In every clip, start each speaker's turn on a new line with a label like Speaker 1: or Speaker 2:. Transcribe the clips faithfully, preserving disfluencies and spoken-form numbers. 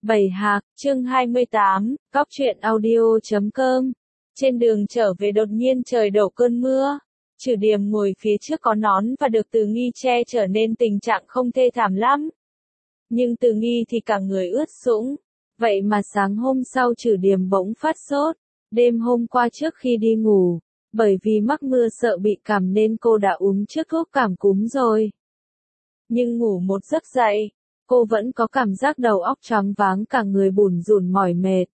Speaker 1: Bảy Hạc, chương hai mươi tám, Cóc truyện audio chấm com. Trên đường trở về đột nhiên trời đổ cơn mưa. Trừ Điềm ngồi phía trước có nón và được Từ Nghi che trở nên tình trạng không thê thảm lắm. Nhưng Từ Nghi thì cả người ướt sũng. Vậy mà sáng hôm sau Trừ Điềm bỗng phát sốt. Đêm hôm qua trước khi đi ngủ, bởi vì mắc mưa sợ bị cảm nên cô đã uống trước thuốc cảm cúm rồi. Nhưng ngủ một giấc dậy, cô vẫn có cảm giác đầu óc choáng váng, cả người bủn rủn mỏi mệt.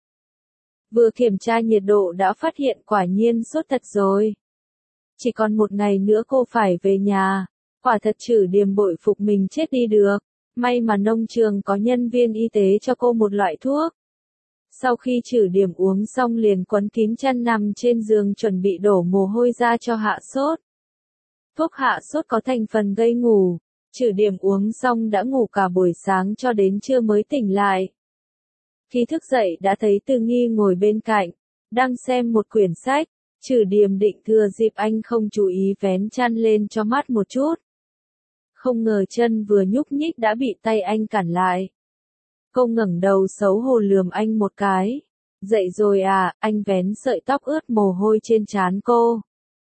Speaker 1: Vừa kiểm tra nhiệt độ đã phát hiện quả nhiên sốt thật rồi. Chỉ còn một ngày nữa cô phải về nhà. Quả thật Trừ Điềm bội phục mình chết đi được. May mà nông trường có nhân viên y tế cho cô một loại thuốc. Sau khi Trừ Điềm uống xong liền quấn kín chăn nằm trên giường chuẩn bị đổ mồ hôi ra cho hạ sốt. Thuốc hạ sốt có thành phần gây ngủ. Trừ Điềm uống xong đã ngủ cả buổi sáng cho đến trưa mới tỉnh lại. Khi thức dậy đã thấy Từ Nghi ngồi bên cạnh, đang xem một quyển sách. Trừ Điềm định thừa dịp anh không chú ý vén chăn lên cho mát một chút. Không ngờ chân vừa nhúc nhích đã bị tay anh cản lại. Cô ngẩng đầu xấu hổ lườm anh một cái. Dậy rồi à? Anh vén sợi tóc ướt mồ hôi trên trán cô.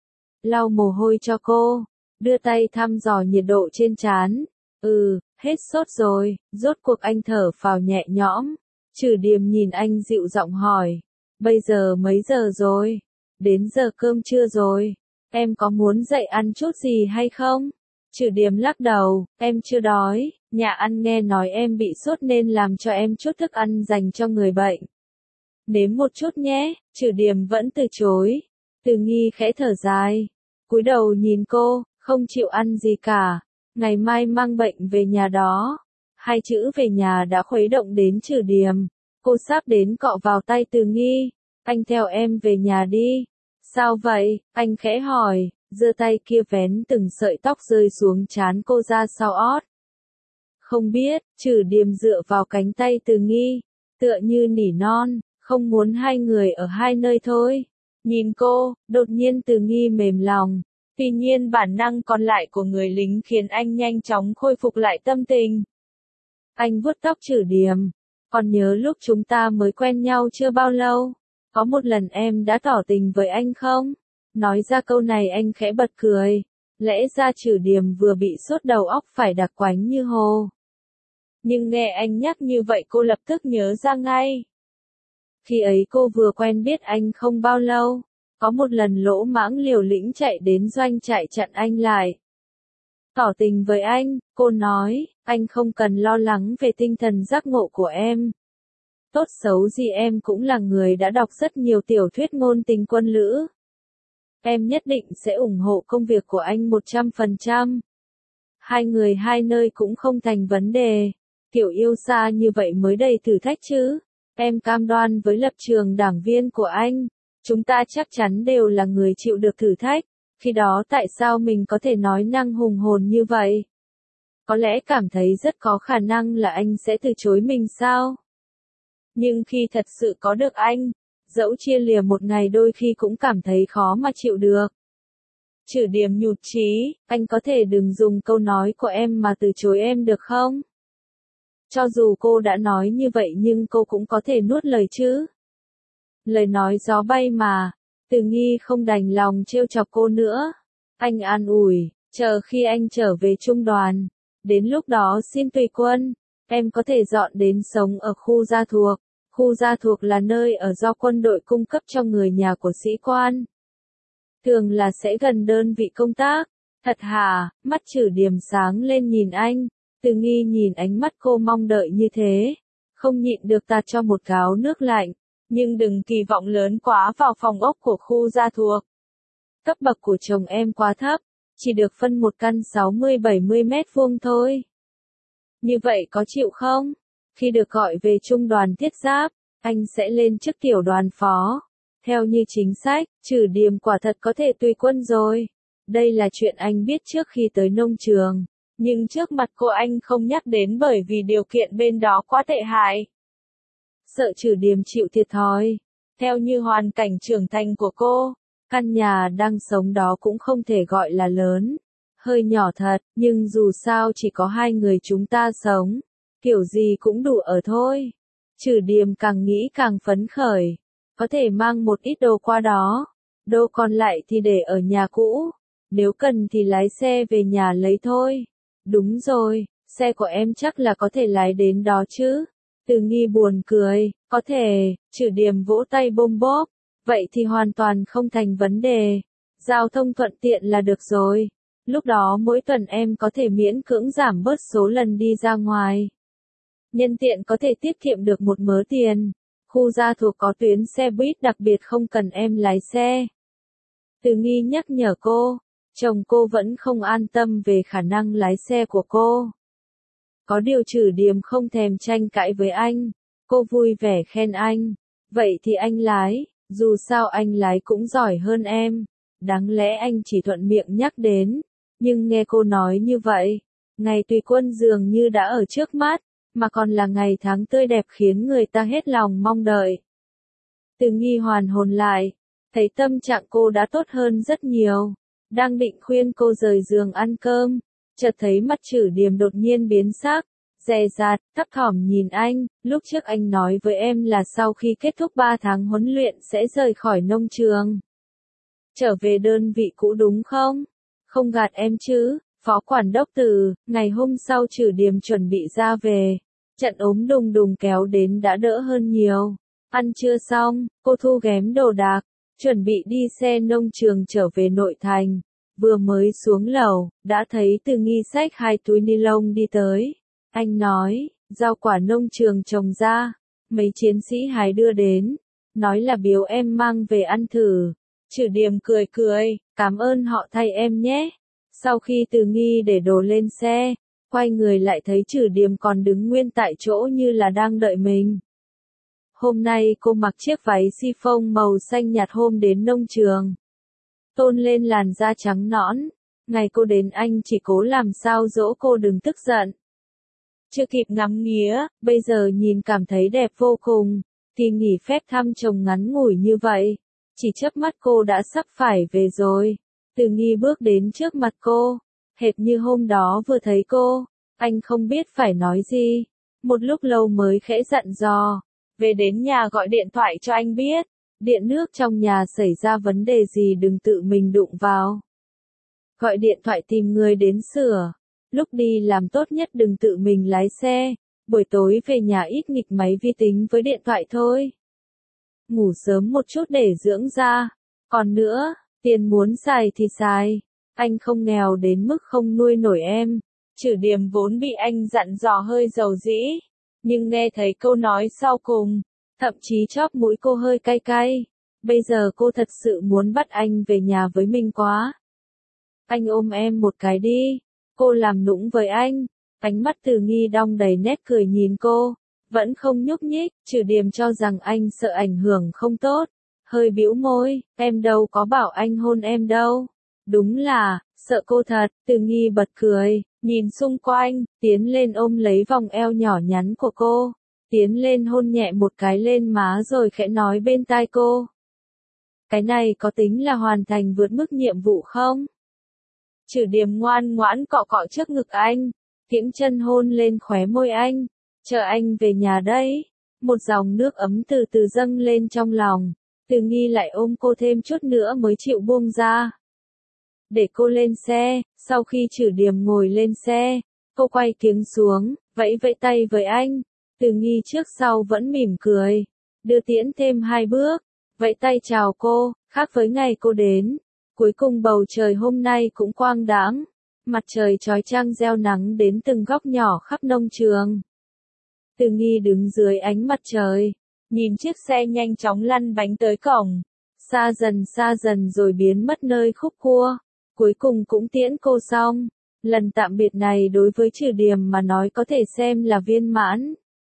Speaker 1: Lau mồ hôi cho cô. Đưa tay thăm dò nhiệt độ trên trán. Ừ, hết sốt rồi. Rốt cuộc anh thở phào nhẹ nhõm. Trừ Điềm nhìn anh dịu giọng hỏi. Bây giờ mấy giờ rồi? Đến giờ cơm trưa rồi. Em có muốn dậy ăn chút gì hay không? Trừ Điềm lắc đầu. Em chưa đói. Nhà ăn nghe nói em bị sốt nên làm cho em chút thức ăn dành cho người bệnh. Nếm một chút nhé. Trừ Điềm vẫn từ chối. Từ Nghi khẽ thở dài. Cúi đầu nhìn cô. Không chịu ăn gì cả. Ngày mai mang bệnh về nhà đó. Hai chữ về nhà đã khuấy động đến Trừ Điềm. Cô sắp đến cọ vào tay Từ Nghi. Anh theo em về nhà đi. Sao vậy? Anh khẽ hỏi, giơ tay kia vén từng sợi tóc rơi xuống trán cô ra sau ót. Không biết. Trừ Điềm dựa vào cánh tay Từ Nghi, tựa như nỉ non, không muốn hai người ở hai nơi thôi. Nhìn cô, đột nhiên Từ Nghi mềm lòng. Tuy nhiên bản năng còn lại của người lính khiến anh nhanh chóng khôi phục lại tâm tình. Anh vuốt tóc Trừ Điềm. Còn nhớ lúc chúng ta mới quen nhau chưa bao lâu? Có một lần em đã tỏ tình với anh không? Nói ra câu này anh khẽ bật cười. Lẽ ra Trừ Điềm vừa bị sốt đầu óc phải đặc quánh như hồ. Nhưng nghe anh nhắc như vậy cô lập tức nhớ ra ngay. Khi ấy cô vừa quen biết anh không bao lâu. Có một lần lỗ mãng liều lĩnh chạy đến doanh trại chặn anh lại. Tỏ tình với anh, cô nói, anh không cần lo lắng về tinh thần giác ngộ của em. Tốt xấu gì em cũng là người đã đọc rất nhiều tiểu thuyết ngôn tình quân lữ. Em nhất định sẽ ủng hộ công việc của anh một trăm phần trăm. Hai người hai nơi cũng không thành vấn đề. Kiểu yêu xa như vậy mới đầy thử thách chứ. Em cam đoan với lập trường đảng viên của anh. Chúng ta chắc chắn đều là người chịu được thử thách. Khi đó tại sao mình có thể nói năng hùng hồn như vậy? Có lẽ cảm thấy rất có khả năng là anh sẽ từ chối mình sao? Nhưng khi thật sự có được anh, dẫu chia lìa một ngày đôi khi cũng cảm thấy khó mà chịu được. Trừ Điềm nhụt chí, anh có thể đừng dùng câu nói của em mà từ chối em được không? Cho dù cô đã nói như vậy nhưng cô cũng có thể nuốt lời chứ. Lời nói gió bay mà. Từ Nghi không đành lòng trêu chọc cô nữa. Anh an ủi, chờ khi anh trở về trung đoàn. Đến lúc đó xin tùy quân. Em có thể dọn đến sống ở khu gia thuộc. Khu gia thuộc là nơi ở do quân đội cung cấp cho người nhà của sĩ quan. Thường là sẽ gần đơn vị công tác. Thật hả? Mắt Trừ Điềm sáng lên nhìn anh. Từ Nghi nhìn ánh mắt cô mong đợi như thế. Không nhịn được tạt cho một gáo nước lạnh. Nhưng đừng kỳ vọng lớn quá vào phòng ốc của khu gia thuộc. Cấp bậc của chồng em quá thấp. Chỉ được phân một căn sáu mươi bảy mươi mét vuông thôi. Như vậy có chịu không? Khi được gọi về trung đoàn thiết giáp, anh sẽ lên chức tiểu đoàn phó. Theo như chính sách, Trừ Điềm quả thật có thể tùy quân rồi. Đây là chuyện anh biết trước khi tới nông trường. Nhưng trước mặt cô anh không nhắc đến bởi vì điều kiện bên đó quá tệ hại. Sợ Trừ Điềm chịu thiệt thòi. Theo như hoàn cảnh trưởng thành của cô, căn nhà đang sống đó cũng không thể gọi là lớn. Hơi nhỏ thật, nhưng dù sao chỉ có hai người chúng ta sống. Kiểu gì cũng đủ ở thôi. Trừ Điềm càng nghĩ càng phấn khởi. Có thể mang một ít đồ qua đó. Đồ còn lại thì để ở nhà cũ. Nếu cần thì lái xe về nhà lấy thôi. Đúng rồi, xe của em chắc là có thể lái đến đó chứ. Từ Nghi buồn cười, có thể, Trừ Điềm vỗ tay bôm bốp. Vậy thì hoàn toàn không thành vấn đề. Giao thông thuận tiện là được rồi. Lúc đó mỗi tuần em có thể miễn cưỡng giảm bớt số lần đi ra ngoài. Nhân tiện có thể tiết kiệm được một mớ tiền. Khu Gia Thuộc có tuyến xe buýt đặc biệt không cần em lái xe. Từ Nghi nhắc nhở cô. Chồng cô vẫn không an tâm về khả năng lái xe của cô. Có điều Trừ Điềm không thèm tranh cãi với anh. Cô vui vẻ khen anh. Vậy thì anh lái, dù sao anh lái cũng giỏi hơn em. Đáng lẽ anh chỉ thuận miệng nhắc đến. Nhưng nghe cô nói như vậy, ngày tùy quân dường như đã ở trước mắt, mà còn là ngày tháng tươi đẹp khiến người ta hết lòng mong đợi. Từ Nghi hoàn hồn lại, thấy tâm trạng cô đã tốt hơn rất nhiều. Đang định khuyên cô rời giường ăn cơm, chợt thấy mặt Trừ Điềm đột nhiên biến sắc, dè dặt, thấp thỏm nhìn anh. Lúc trước anh nói với em là sau khi kết thúc ba tháng huấn luyện sẽ rời khỏi nông trường. Trở về đơn vị cũ đúng không? Không gạt em chứ, Phó Quản đốc Từ. Ngày hôm sau Trừ Điềm chuẩn bị ra về. Trận ốm đùng đùng kéo đến đã đỡ hơn nhiều. Ăn trưa xong, cô thu ghém đồ đạc, chuẩn bị đi xe nông trường trở về nội thành. Vừa mới xuống lầu, đã thấy Từ Nghi xách hai túi ni lông đi tới. Anh nói, rau quả nông trường trồng ra, mấy chiến sĩ hái đưa đến, nói là biếu em mang về ăn thử. Trừ Điềm cười cười, cảm ơn họ thay em nhé. Sau khi Từ Nghi để đồ lên xe, quay người lại thấy Trừ Điềm còn đứng nguyên tại chỗ như là đang đợi mình. Hôm nay cô mặc chiếc váy chiffon màu xanh nhạt hôm đến nông trường. Tôn lên làn da trắng nõn. Ngày cô đến anh chỉ cố làm sao dỗ cô đừng tức giận. Chưa kịp ngắm nghía, bây giờ nhìn cảm thấy đẹp vô cùng. Kỳ nghỉ phép thăm chồng ngắn ngủi như vậy. Chỉ chớp mắt cô đã sắp phải về rồi. Từ Nghi bước đến trước mặt cô. Hệt như hôm đó vừa thấy cô. Anh không biết phải nói gì. Một lúc lâu mới khẽ dặn dò. Về đến nhà gọi điện thoại cho anh biết. Điện nước trong nhà xảy ra vấn đề gì đừng tự mình đụng vào. Gọi điện thoại tìm người đến sửa. Lúc đi làm tốt nhất đừng tự mình lái xe. Buổi tối về nhà ít nghịch máy vi tính với điện thoại thôi. Ngủ sớm một chút để dưỡng da. Còn nữa, tiền muốn xài thì xài. Anh không nghèo đến mức không nuôi nổi em. Trừ Điềm vốn bị anh dặn dò hơi dầu dĩ. Nhưng nghe thấy câu nói sau cùng, thậm chí chóp mũi cô hơi cay cay. Bây giờ cô thật sự muốn bắt anh về nhà với mình quá. Anh ôm em một cái đi. Cô làm nũng với anh. Ánh mắt Từ Nghi đong đầy nét cười nhìn cô. Vẫn không nhúc nhích. Trừ Điềm cho rằng anh sợ ảnh hưởng không tốt. Hơi bĩu môi. Em đâu có bảo anh hôn em đâu. Đúng là, sợ cô thật. Từ Nghi bật cười. Nhìn xung quanh. Tiến lên ôm lấy vòng eo nhỏ nhắn của cô. Tiến lên hôn nhẹ một cái lên má rồi khẽ nói bên tai cô. Cái này có tính là hoàn thành vượt mức nhiệm vụ không? Trừ Điềm ngoan ngoãn cọ cọ trước ngực anh. Kiễng chân hôn lên khóe môi anh. Chờ anh về nhà đấy. Một dòng nước ấm từ từ dâng lên trong lòng. Từ Nghi lại ôm cô thêm chút nữa mới chịu buông ra. Để cô lên xe. Sau khi Trừ Điềm ngồi lên xe, cô quay kiếng xuống, vẫy vẫy tay với anh. Từ Nghi trước sau vẫn mỉm cười. Đưa tiễn thêm hai bước. Vẫy tay chào cô. Khác với ngày cô đến. Cuối cùng bầu trời hôm nay cũng quang đãng. Mặt trời chói chang gieo nắng đến từng góc nhỏ khắp nông trường. Từ Nghi đứng dưới ánh mặt trời. Nhìn chiếc xe nhanh chóng lăn bánh tới cổng. Xa dần xa dần rồi biến mất nơi khúc cua. Cuối cùng cũng tiễn cô xong. Lần tạm biệt này đối với Trừ Điềm mà nói có thể xem là viên mãn.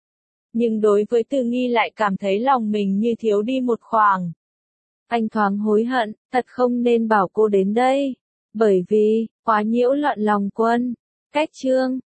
Speaker 1: Nhưng đối với Từ Nghi lại cảm thấy lòng mình như thiếu đi một khoảng. Anh thoáng hối hận, thật không nên bảo cô đến đây. Bởi vì, quá nhiễu loạn lòng quân. Cách chương.